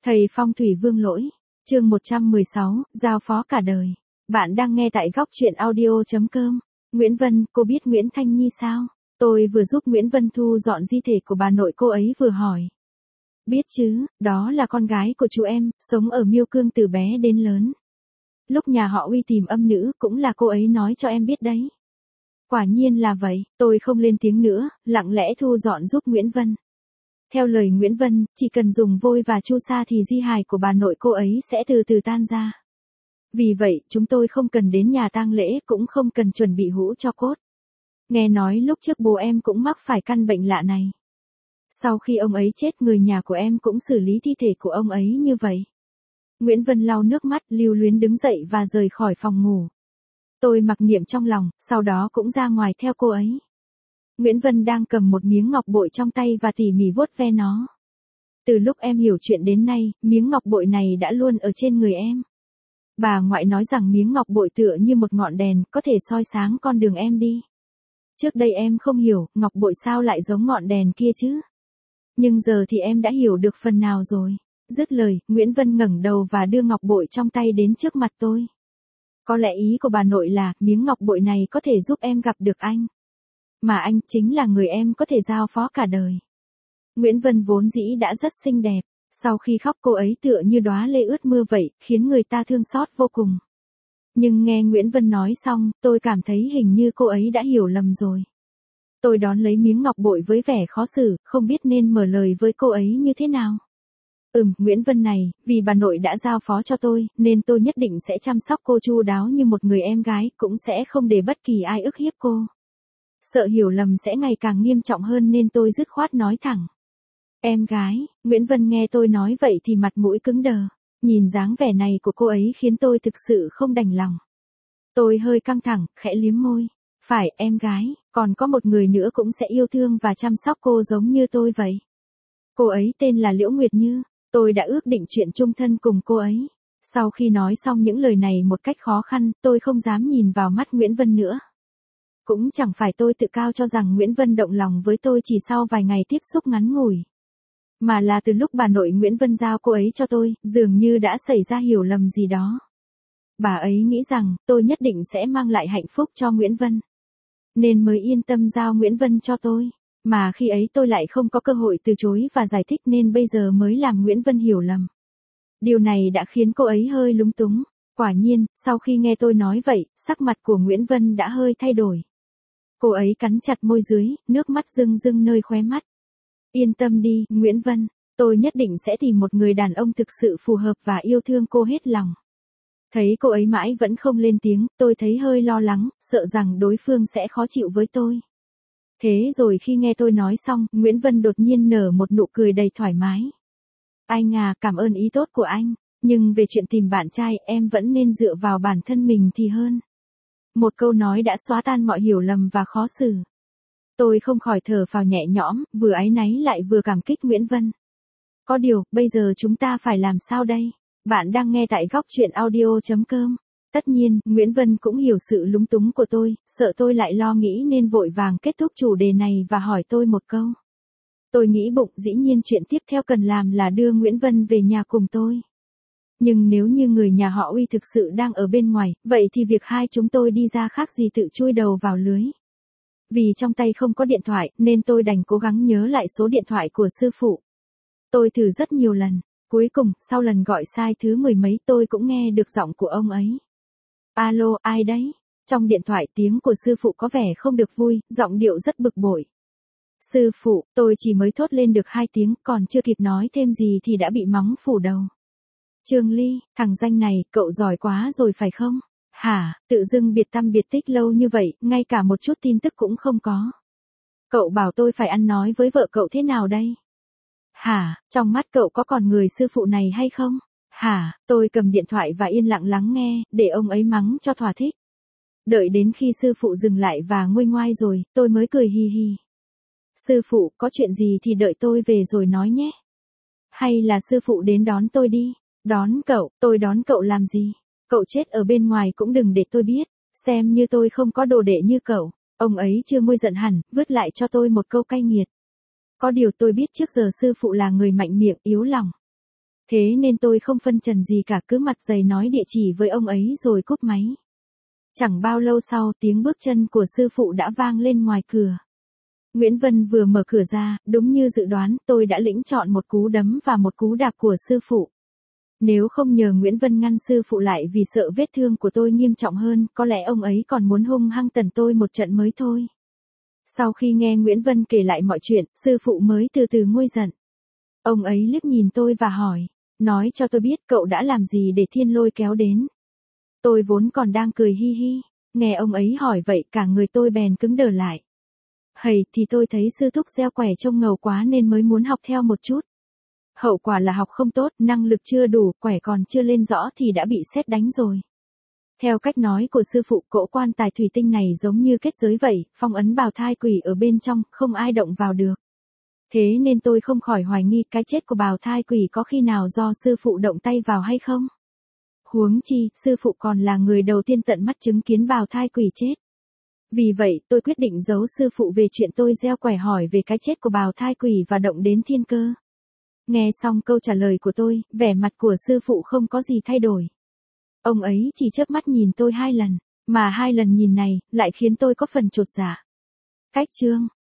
Thầy Phong thủy Vương Lỗi, chương 116, giao phó cả đời. Bạn đang nghe tại góc truyện audio.com. Nguyễn Vân, cô biết Nguyễn Thanh Nhi sao? Tôi vừa giúp Nguyễn Vân thu dọn di thể của bà nội cô ấy vừa hỏi. Biết chứ, đó là con gái của chú em, sống ở Miêu Cương từ bé đến lớn. Lúc nhà họ Uy tìm âm nữ cũng là cô ấy nói cho em biết đấy. Quả nhiên là vậy, tôi không lên tiếng nữa, lặng lẽ thu dọn giúp Nguyễn Vân. Theo lời Nguyễn Vân, chỉ cần dùng vôi và chu sa thì di hài của bà nội cô ấy sẽ từ từ tan ra. Vì vậy, chúng tôi không cần đến nhà tang lễ cũng không cần chuẩn bị hũ cho cốt. Nghe nói lúc trước bố em cũng mắc phải căn bệnh lạ này. Sau khi ông ấy chết, người nhà của em cũng xử lý thi thể của ông ấy như vậy. Nguyễn Vân lau nước mắt, lưu luyến đứng dậy và rời khỏi phòng ngủ. Tôi mặc niệm trong lòng, sau đó cũng ra ngoài theo cô ấy. Nguyễn Vân đang cầm một miếng ngọc bội trong tay và tỉ mỉ vuốt ve nó. Từ lúc em hiểu chuyện đến nay, miếng ngọc bội này đã luôn ở trên người em. Bà ngoại nói rằng miếng ngọc bội tựa như một ngọn đèn, có thể soi sáng con đường em đi. Trước đây em không hiểu, ngọc bội sao lại giống ngọn đèn kia chứ? Nhưng giờ thì em đã hiểu được phần nào rồi. Dứt lời, Nguyễn Vân ngẩng đầu và đưa ngọc bội trong tay đến trước mặt tôi. Có lẽ ý của bà nội là, miếng ngọc bội này có thể giúp em gặp được anh. Mà anh chính là người em có thể giao phó cả đời. Nguyễn Vân vốn dĩ đã rất xinh đẹp. Sau khi khóc cô ấy tựa như đóa lê ướt mưa vậy, khiến người ta thương xót vô cùng. Nhưng nghe Nguyễn Vân nói xong, tôi cảm thấy hình như cô ấy đã hiểu lầm rồi. Tôi đón lấy miếng ngọc bội với vẻ khó xử, không biết nên mở lời với cô ấy như thế nào. Nguyễn Vân này, vì bà nội đã giao phó cho tôi, nên tôi nhất định sẽ chăm sóc cô chu đáo như một người em gái, cũng sẽ không để bất kỳ ai ức hiếp cô. Sợ hiểu lầm sẽ ngày càng nghiêm trọng hơn nên tôi dứt khoát nói thẳng. Em gái, Nguyễn Vân nghe tôi nói vậy thì mặt mũi cứng đờ. Nhìn dáng vẻ này của cô ấy khiến tôi thực sự không đành lòng. Tôi hơi căng thẳng, khẽ liếm môi. Phải, em gái, còn có một người nữa cũng sẽ yêu thương và chăm sóc cô giống như tôi vậy. Cô ấy tên là Liễu Nguyệt Như, tôi đã ước định chuyện chung thân cùng cô ấy. Sau khi nói xong những lời này một cách khó khăn, tôi không dám nhìn vào mắt Nguyễn Vân nữa. Cũng chẳng phải tôi tự cao cho rằng Nguyễn Vân động lòng với tôi chỉ sau vài ngày tiếp xúc ngắn ngủi. Mà là từ lúc bà nội Nguyễn Vân giao cô ấy cho tôi, dường như đã xảy ra hiểu lầm gì đó. Bà ấy nghĩ rằng, tôi nhất định sẽ mang lại hạnh phúc cho Nguyễn Vân. Nên mới yên tâm giao Nguyễn Vân cho tôi. Mà khi ấy tôi lại không có cơ hội từ chối và giải thích nên bây giờ mới làm Nguyễn Vân hiểu lầm. Điều này đã khiến cô ấy hơi lúng túng. Quả nhiên, sau khi nghe tôi nói vậy, sắc mặt của Nguyễn Vân đã hơi thay đổi. Cô ấy cắn chặt môi dưới, nước mắt rưng rưng nơi khóe mắt. Yên tâm đi, Nguyễn Vân, tôi nhất định sẽ tìm một người đàn ông thực sự phù hợp và yêu thương cô hết lòng. Thấy cô ấy mãi vẫn không lên tiếng, tôi thấy hơi lo lắng, sợ rằng đối phương sẽ khó chịu với tôi. Thế rồi khi nghe tôi nói xong, Nguyễn Vân đột nhiên nở một nụ cười đầy thoải mái. Anh à, cảm ơn ý tốt của anh, nhưng về chuyện tìm bạn trai em vẫn nên dựa vào bản thân mình thì hơn. Một câu nói đã xóa tan mọi hiểu lầm và khó xử. Tôi không khỏi thở phào nhẹ nhõm, vừa áy náy lại vừa cảm kích Nguyễn Vân. Có điều, bây giờ chúng ta phải làm sao đây? Bạn đang nghe tại góc truyện audio.com. Tất nhiên, Nguyễn Vân cũng hiểu sự lúng túng của tôi, sợ tôi lại lo nghĩ nên vội vàng kết thúc chủ đề này và hỏi tôi một câu. Tôi nghĩ bụng dĩ nhiên chuyện tiếp theo cần làm là đưa Nguyễn Vân về nhà cùng tôi. Nhưng nếu như người nhà họ Uy thực sự đang ở bên ngoài, vậy thì việc hai chúng tôi đi ra khác gì tự chui đầu vào lưới. Vì trong tay không có điện thoại, nên tôi đành cố gắng nhớ lại số điện thoại của sư phụ. Tôi thử rất nhiều lần, cuối cùng, sau lần gọi sai thứ 10 mấy tôi cũng nghe được giọng của ông ấy. Alo, ai đấy? Trong điện thoại tiếng của sư phụ có vẻ không được vui, giọng điệu rất bực bội. Sư phụ, tôi chỉ mới thốt lên được 2 tiếng, còn chưa kịp nói thêm gì thì đã bị mắng phủ đầu. Trương Ly, thằng danh này, cậu giỏi quá rồi phải không? Hả, tự dưng biệt tăm biệt tích lâu như vậy, ngay cả một chút tin tức cũng không có. Cậu bảo tôi phải ăn nói với vợ cậu thế nào đây? Hả, trong mắt cậu có còn người sư phụ này hay không? Hả, tôi cầm điện thoại và yên lặng lắng nghe, để ông ấy mắng cho thỏa thích. Đợi đến khi sư phụ dừng lại và nguôi ngoai rồi, tôi mới cười hi hi. Sư phụ, có chuyện gì thì đợi tôi về rồi nói nhé. Hay là sư phụ đến đón tôi đi? Đón cậu, tôi đón cậu làm gì? Cậu chết ở bên ngoài cũng đừng để tôi biết, xem như tôi không có đồ đệ như cậu. Ông ấy chưa nguôi giận hẳn, vứt lại cho tôi một câu cay nghiệt. Có điều tôi biết trước giờ sư phụ là người mạnh miệng, yếu lòng. Thế nên tôi không phân trần gì cả, cứ mặt dày nói địa chỉ với ông ấy rồi cúp máy. Chẳng bao lâu sau, tiếng bước chân của sư phụ đã vang lên ngoài cửa. Nguyễn Vân vừa mở cửa ra, đúng như dự đoán, tôi đã lĩnh chọn một cú đấm và một cú đạp của sư phụ. Nếu không nhờ Nguyễn Vân ngăn sư phụ lại vì sợ vết thương của tôi nghiêm trọng hơn, có lẽ ông ấy còn muốn hung hăng tẩn tôi một trận mới thôi. Sau khi nghe Nguyễn Vân kể lại mọi chuyện, sư phụ mới từ từ nguôi giận. Ông ấy liếc nhìn tôi và hỏi, nói cho tôi biết cậu đã làm gì để Thiên Lôi kéo đến. Tôi vốn còn đang cười hi hi, nghe ông ấy hỏi vậy cả người tôi bèn cứng đờ lại. Hầy thì tôi thấy sư thúc gieo quẻ trông ngầu quá nên mới muốn học theo một chút. Hậu quả là học không tốt, năng lực chưa đủ, quẻ còn chưa lên rõ thì đã bị sét đánh rồi. Theo cách nói của sư phụ, cỗ quan tài thủy tinh này giống như kết giới vậy, phong ấn bào thai quỷ ở bên trong, không ai động vào được. Thế nên tôi không khỏi hoài nghi cái chết của bào thai quỷ có khi nào do sư phụ động tay vào hay không. Huống chi, sư phụ còn là người đầu tiên tận mắt chứng kiến bào thai quỷ chết. Vì vậy, tôi quyết định giấu sư phụ về chuyện tôi gieo quẻ hỏi về cái chết của bào thai quỷ và động đến thiên cơ. Nghe xong câu trả lời của tôi, vẻ mặt của sư phụ không có gì thay đổi. Ông ấy chỉ chớp mắt nhìn tôi 2 lần, mà 2 lần nhìn này, lại khiến tôi có phần chột dạ. Cách chương